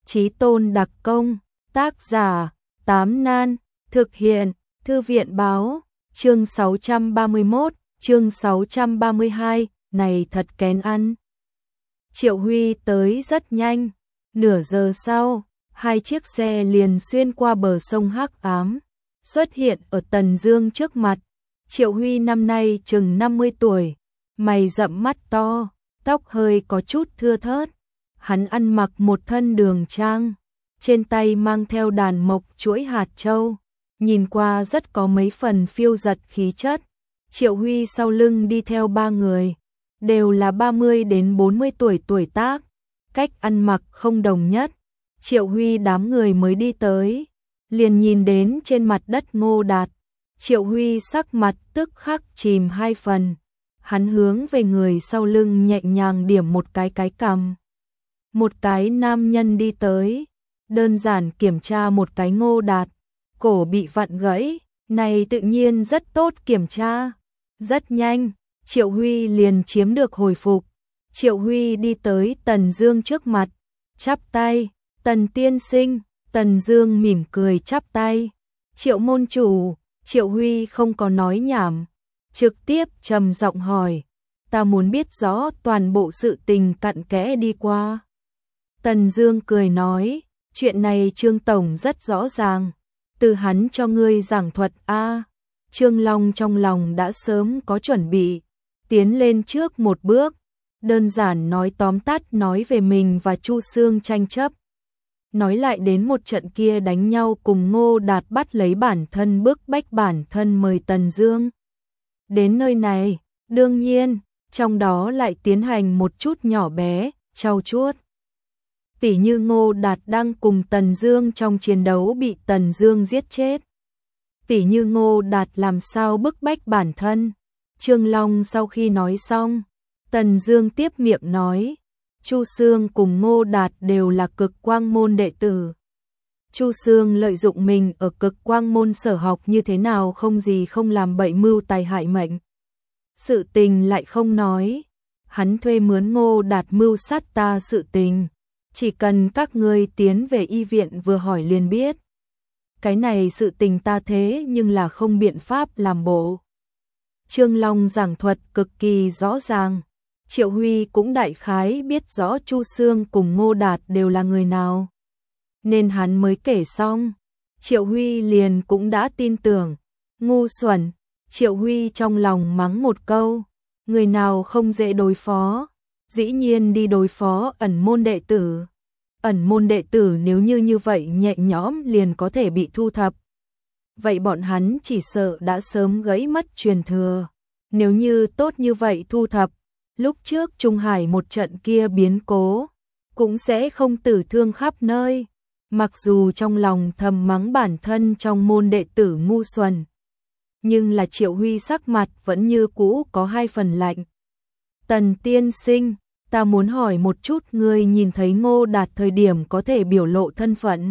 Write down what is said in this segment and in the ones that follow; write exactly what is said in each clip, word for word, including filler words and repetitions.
Chí Tôn đặc công, tác giả, Tám Nan, thực hiện, Thư viện báo, chương sáu trăm ba mươi mốt, chương sáu trăm ba mươi hai, này thật kén ăn. Triệu Huy tới rất nhanh, nửa giờ sau, hai chiếc xe liền xuyên qua bờ sông hắc ám, xuất hiện ở Tần Dương trước mặt. Triệu Huy năm nay chừng năm mươi tuổi, mày rậm mắt to, tóc hơi có chút thưa thớt. Hắn ăn mặc một thân đường trang, trên tay mang theo đàn mộc chuỗi hạt châu, nhìn qua rất có mấy phần phiêu dật khí chất. Triệu Huy sau lưng đi theo ba người, đều là ba mươi đến bốn mươi tuổi tuổi tác, cách ăn mặc không đồng nhất. Triệu Huy đám người mới đi tới, liền nhìn đến trên mặt đất Ngô Đạt. Triệu Huy sắc mặt tức khắc chìm hai phần, hắn hướng về người sau lưng nhẹ nhàng điểm một cái cái cằm. Một cái nam nhân đi tới, đơn giản kiểm tra một cái Ngô Đạt, cổ bị vặn gãy, này tự nhiên rất tốt kiểm tra. Rất nhanh, Triệu Huy liền chiếm được hồi phục. Triệu Huy đi tới Tần Dương trước mặt, chắp tay, Tần tiên sinh. Tần Dương mỉm cười chắp tay. Triệu môn chủ. Triệu Huy không có nói nhảm, trực tiếp trầm giọng hỏi, ta muốn biết rõ toàn bộ sự tình cặn kẽ đi qua. Tần Dương cười nói, chuyện này Trương Tổng rất rõ ràng, từ hắn cho ngươi giảng thuật a. Trương Long trong lòng đã sớm có chuẩn bị, tiến lên trước một bước, đơn giản nói tóm tắt nói về mình và Chu Xương tranh chấp. Nói lại đến một trận kia đánh nhau cùng Ngô Đạt bắt lấy bản thân bức bách bản thân mời Tần Dương. Đến nơi này, đương nhiên, trong đó lại tiến hành một chút nhỏ bé, trau chuốt. Tỉ như Ngô Đạt đang cùng Tần Dương trong chiến đấu bị Tần Dương giết chết. Tỉ như Ngô Đạt làm sao bức bách bản thân. Trương Long sau khi nói xong, Tần Dương tiếp miệng nói, Chu Xương cùng Ngô Đạt đều là Cực Quang môn đệ tử. Chu Xương lợi dụng mình ở Cực Quang môn sở học như thế nào không gì không làm bậy mưu tài hại mệnh. Sự tình lại không nói, hắn thuê mướn Ngô Đạt mưu sát ta sự tình, chỉ cần các ngươi tiến về y viện vừa hỏi liền biết. Cái này sự tình ta thế nhưng là không biện pháp làm bộ. Trương Long giảng thuật cực kỳ rõ ràng. Triệu Huy cũng đại khái biết rõ Chu Xương cùng Ngô Đạt đều là người nào, nên hắn mới kể xong. Triệu Huy liền cũng đã tin tưởng. Ngu xuẩn. Triệu Huy trong lòng mắng một câu, người nào không dễ đối phó, dĩ nhiên đi đối phó ẩn môn đệ tử. Ẩn môn đệ tử nếu như như vậy nhẹ nhõm liền có thể bị thu thập, vậy bọn hắn chỉ sợ đã sớm gãy mất truyền thừa. Nếu như tốt như vậy thu thập, lúc trước Trung Hải một trận kia biến cố, cũng sẽ không tử thương khắp nơi. Mặc dù trong lòng thầm mắng bản thân trong môn đệ tử ngu xuẩn, nhưng là Triệu Huy sắc mặt vẫn như cũ có hai phần lạnh. Tần tiên sinh, ta muốn hỏi một chút ngươi nhìn thấy Ngô Đạt thời điểm có thể biểu lộ thân phận.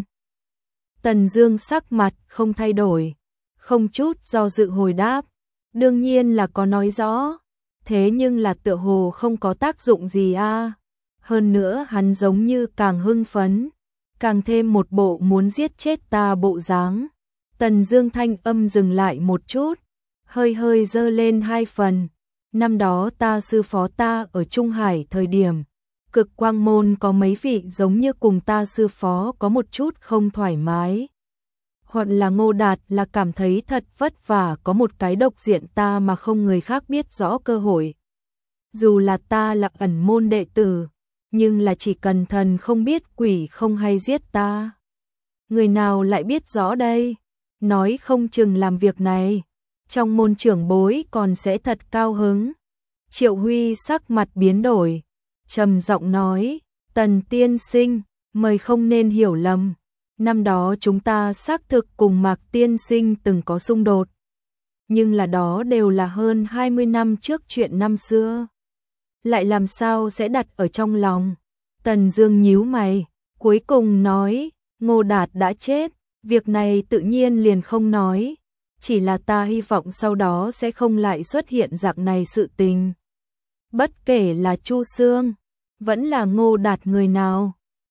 Tần Dương sắc mặt không thay đổi, không chút do dự hồi đáp, đương nhiên là có nói rõ. Thế nhưng là tựa hồ không có tác dụng gì a. Hơn nữa hắn giống như càng hưng phấn, càng thêm một bộ muốn giết chết ta bộ dáng. Tần Dương thanh âm dừng lại một chút, hơi hơi dơ lên hai phần. Năm đó ta sư phó ta ở Trung Hải thời điểm, Cực Quang môn có mấy vị giống như cùng ta sư phó có một chút không thoải mái. Hoặc là Ngô Đạt là cảm thấy thật vất vả có một cái độc diện ta mà không người khác biết rõ cơ hội. Dù là ta là ẩn môn đệ tử, nhưng là chỉ cần thần không biết quỷ không hay giết ta. Người nào lại biết rõ đây? Nói không chừng làm việc này, trong môn trưởng bối còn sẽ thật cao hứng. Triệu Huy sắc mặt biến đổi, trầm giọng nói, Tần tiên sinh, mời không nên hiểu lầm. Năm đó chúng ta xác thực cùng Mạc tiên sinh từng có xung đột, nhưng là đó đều là hơn hai mươi năm trước chuyện năm xưa. Lại làm sao sẽ đặt ở trong lòng? Tần Dương nhíu mày, cuối cùng nói, Ngô Đạt đã chết, việc này tự nhiên liền không nói, chỉ là ta hy vọng sau đó sẽ không lại xuất hiện dạng này sự tình. Bất kể là Chu Xương, vẫn là Ngô Đạt người nào,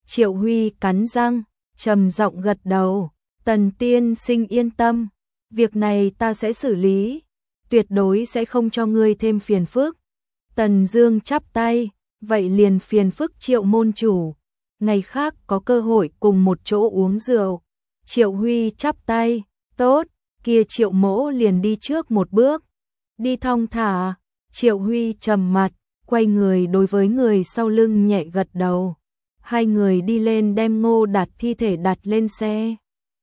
Triệu Huy cắn răng, trầm giọng gật đầu, Tần tiên sinh yên tâm, việc này ta sẽ xử lý, tuyệt đối sẽ không cho ngươi thêm phiền phức. Tần Dương chắp tay, vậy liền phiền phức Triệu môn chủ, ngày khác có cơ hội cùng một chỗ uống rượu. Triệu Huy chắp tay, tốt, kia Triệu mỗ liền đi trước một bước, đi thong thả. Triệu Huy trầm mặt, quay người đối với người sau lưng nhẹ gật đầu. Hai người đi lên đem Ngô Đạt thi thể đặt lên xe.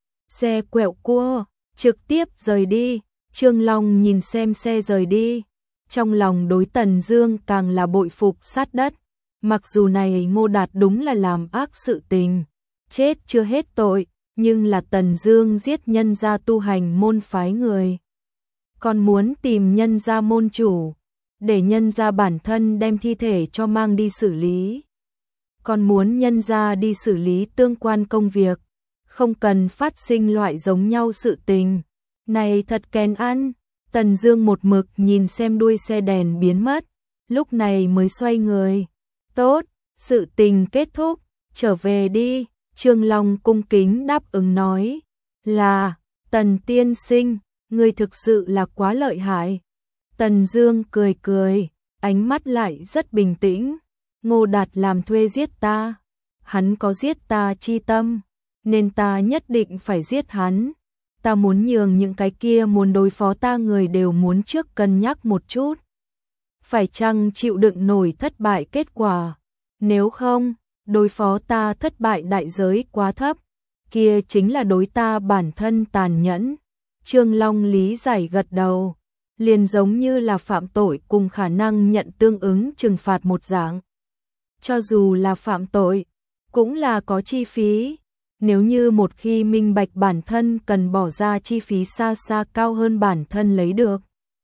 Xe quẹo cua, trực tiếp rời đi. Trương Long nhìn xem xe rời đi, trong lòng đối Tần Dương càng là bội phục sát đất. Mặc dù này Ngô Đạt đúng là làm ác sự tình, chết chưa hết tội, nhưng là Tần Dương giết nhân gia tu hành môn phái người, còn muốn tìm nhân gia môn chủ, để nhân gia bản thân đem thi thể cho mang đi xử lý, còn muốn nhân gia đi xử lý tương quan công việc, không cần phát sinh loại giống nhau sự tình. Này thật kén ăn. Tần Dương một mực nhìn xem đuôi xe đèn biến mất, lúc này mới xoay người. Tốt, sự tình kết thúc, trở về đi. Trương Long cung kính đáp ứng nói, là, Tần tiên sinh, ngươi thực sự là quá lợi hại. Tần Dương cười cười, ánh mắt lại rất bình tĩnh. Ngô Đạt làm thuê giết ta, hắn có giết ta chi tâm, nên ta nhất định phải giết hắn. Ta muốn nhường những cái kia muốn đối phó ta người đều muốn trước cân nhắc một chút, phải chăng chịu đựng nổi thất bại kết quả. Nếu không, đối phó ta thất bại đại giới quá thấp, kia chính là đối ta bản thân tàn nhẫn. Trương Long lý giải gật đầu, liền giống như là phạm tội cùng khả năng nhận tương ứng trừng phạt một dạng. Cho dù là phạm tội, cũng là có chi phí. Nếu như một khi minh bạch bản thân cần bỏ ra chi phí xa xa cao hơn bản thân lấy được,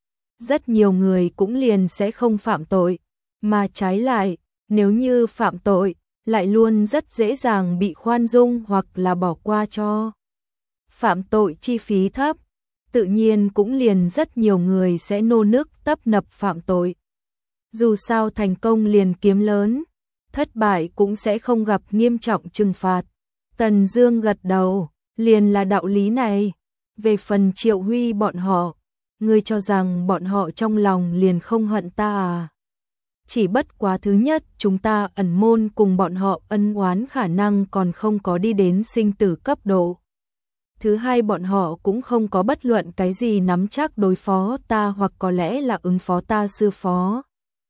rất nhiều người cũng liền sẽ không phạm tội, mà trái lại, nếu như phạm tội, lại luôn rất dễ dàng bị khoan dung hoặc là bỏ qua cho. Phạm tội chi phí thấp, tự nhiên cũng liền rất nhiều người sẽ nô nức tấp nập phạm tội. Dù sao thành công liền kiếm lớn, thất bại cũng sẽ không gặp nghiêm trọng trừng phạt. Tần Dương gật đầu, liền là đạo lý này. Về phần Triệu Huy bọn họ, ngươi cho rằng bọn họ trong lòng liền không hận ta à? Chỉ bất quá thứ nhất, chúng ta ẩn môn cùng bọn họ ân oán khả năng còn không có đi đến sinh tử cấp độ. Thứ hai, bọn họ cũng không có bất luận cái gì nắm chắc đối phó ta hoặc có lẽ là ứng phó ta sư phó.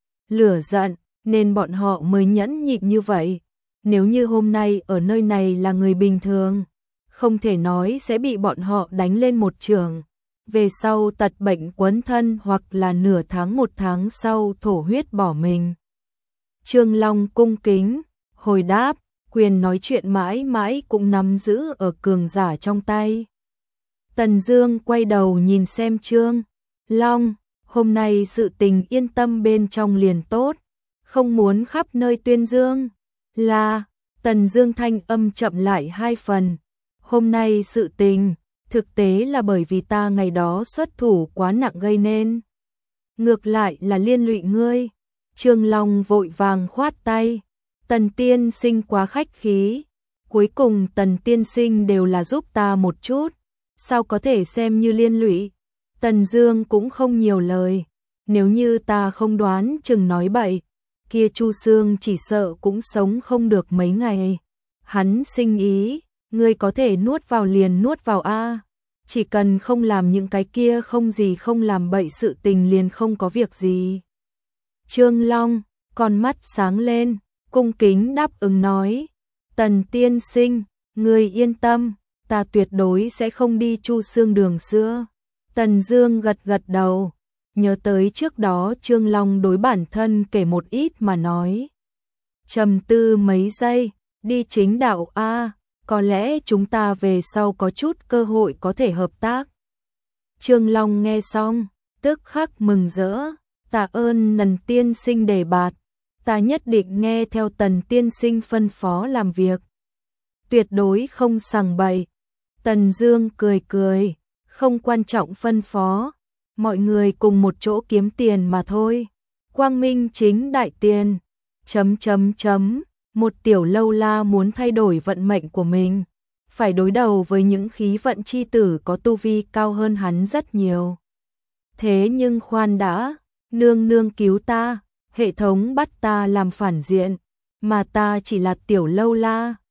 Lửa giận, nên bọn họ mới nhẫn nhịn như vậy. Nếu như hôm nay ở nơi này là người bình thường, không thể nói sẽ bị bọn họ đánh lên một trường, về sau tật bệnh quấn thân hoặc là nửa tháng một tháng sau thổ huyết bỏ mình. Trương Long cung kính, hồi đáp, quyền nói chuyện mãi mãi cũng nắm giữ ở cường giả trong tay. Tần Dương quay đầu nhìn xem Trương Long, hôm nay sự tình yên tâm bên trong liền tốt, không muốn khắp nơi tuyên dương. Là, Tần Dương thanh âm chậm lại hai phần. Hôm nay sự tình, thực tế là bởi vì ta ngày đó xuất thủ quá nặng gây nên. Ngược lại là liên lụy ngươi. Trương Long vội vàng khoát tay. Tần tiên sinh quá khách khí. Cuối cùng Tần tiên sinh đều là giúp ta một chút. Sao có thể xem như liên lụy? Tần Dương cũng không nhiều lời. Nếu như ta không đoán chừng nói bậy, kia Chu Sương chỉ sợ cũng sống không được mấy ngày. Hắn sinh ý, ngươi có thể nuốt vào liền nuốt vào a, chỉ cần không làm những cái kia không gì không làm bậy sự tình liền không có việc gì. Trương Long, con mắt sáng lên, cung kính đáp ứng nói, Tần tiên sinh, ngươi yên tâm, ta tuyệt đối sẽ không đi Chu Sương đường xưa. Tần Dương gật gật đầu. Nhớ tới trước đó Trương Long đối bản thân kể một ít mà nói. Trầm tư mấy giây, đi chính đạo a, có lẽ chúng ta về sau có chút cơ hội có thể hợp tác. Trương Long nghe xong, tức khắc mừng rỡ, tạ ơn Tần tiên sinh đề bạt, ta nhất định nghe theo Tần tiên sinh phân phó làm việc. Tuyệt đối không sằng bậy. Tần Dương cười cười, không quan trọng phân phó. Mọi người cùng một chỗ kiếm tiền mà thôi. Quang minh chính đại tiền. Chấm chấm chấm. Một tiểu lâu la muốn thay đổi vận mệnh của mình, phải đối đầu với những khí vận chi tử có tu vi cao hơn hắn rất nhiều. Thế nhưng khoan đã, nương nương cứu ta, hệ thống bắt ta làm phản diện, mà ta chỉ là tiểu lâu la,